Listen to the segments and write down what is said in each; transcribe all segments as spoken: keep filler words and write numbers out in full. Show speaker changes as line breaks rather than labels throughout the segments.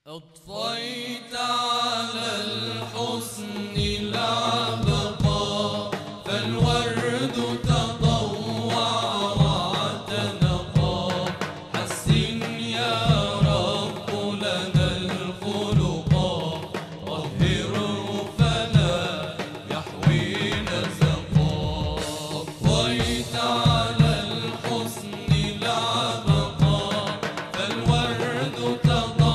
أضفيت على الحسن العبقى فالورد تضوع واعتنقا حسن يا رب لنا الخلقا طهره فلا يحوي نزقا أضفيت على الحسن العبقى فالورد تضوع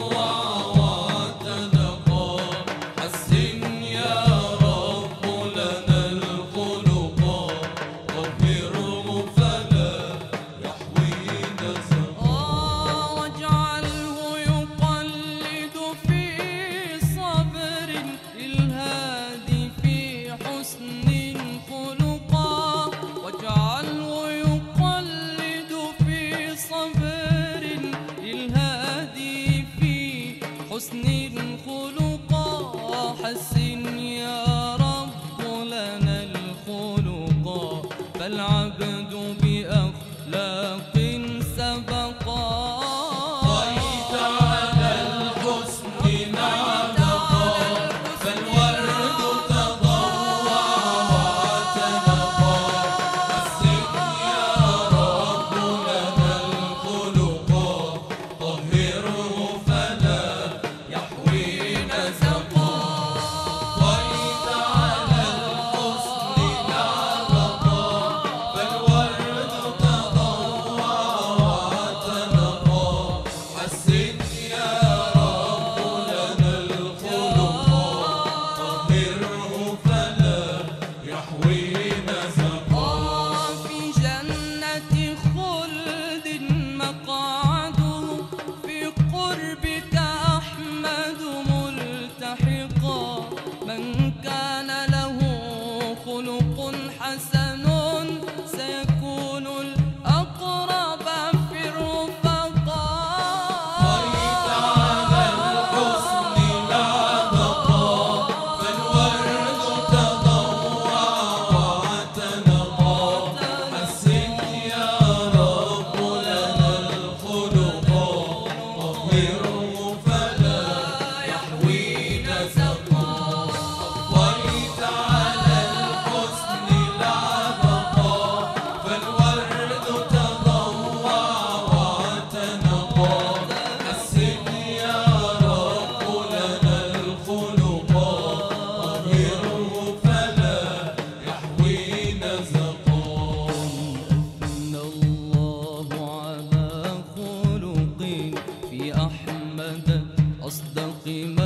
حسن خلقا حسن يا رب لنا الخلقا فالعبد بأخلاق سبقا
أضفيت على الحسن العبقا فالورد تضوع واعتنقا حسن يا رب لنا الخلقا طهره
من كان له خلق حسن سيكون الأقرب في الرفقاء
أضفيت على الحسن العبقا فالورد تضوع واعتنقا حسن يا رب لنا الخلقا طهره فلا يحوي نزقا
في أحمد أصدق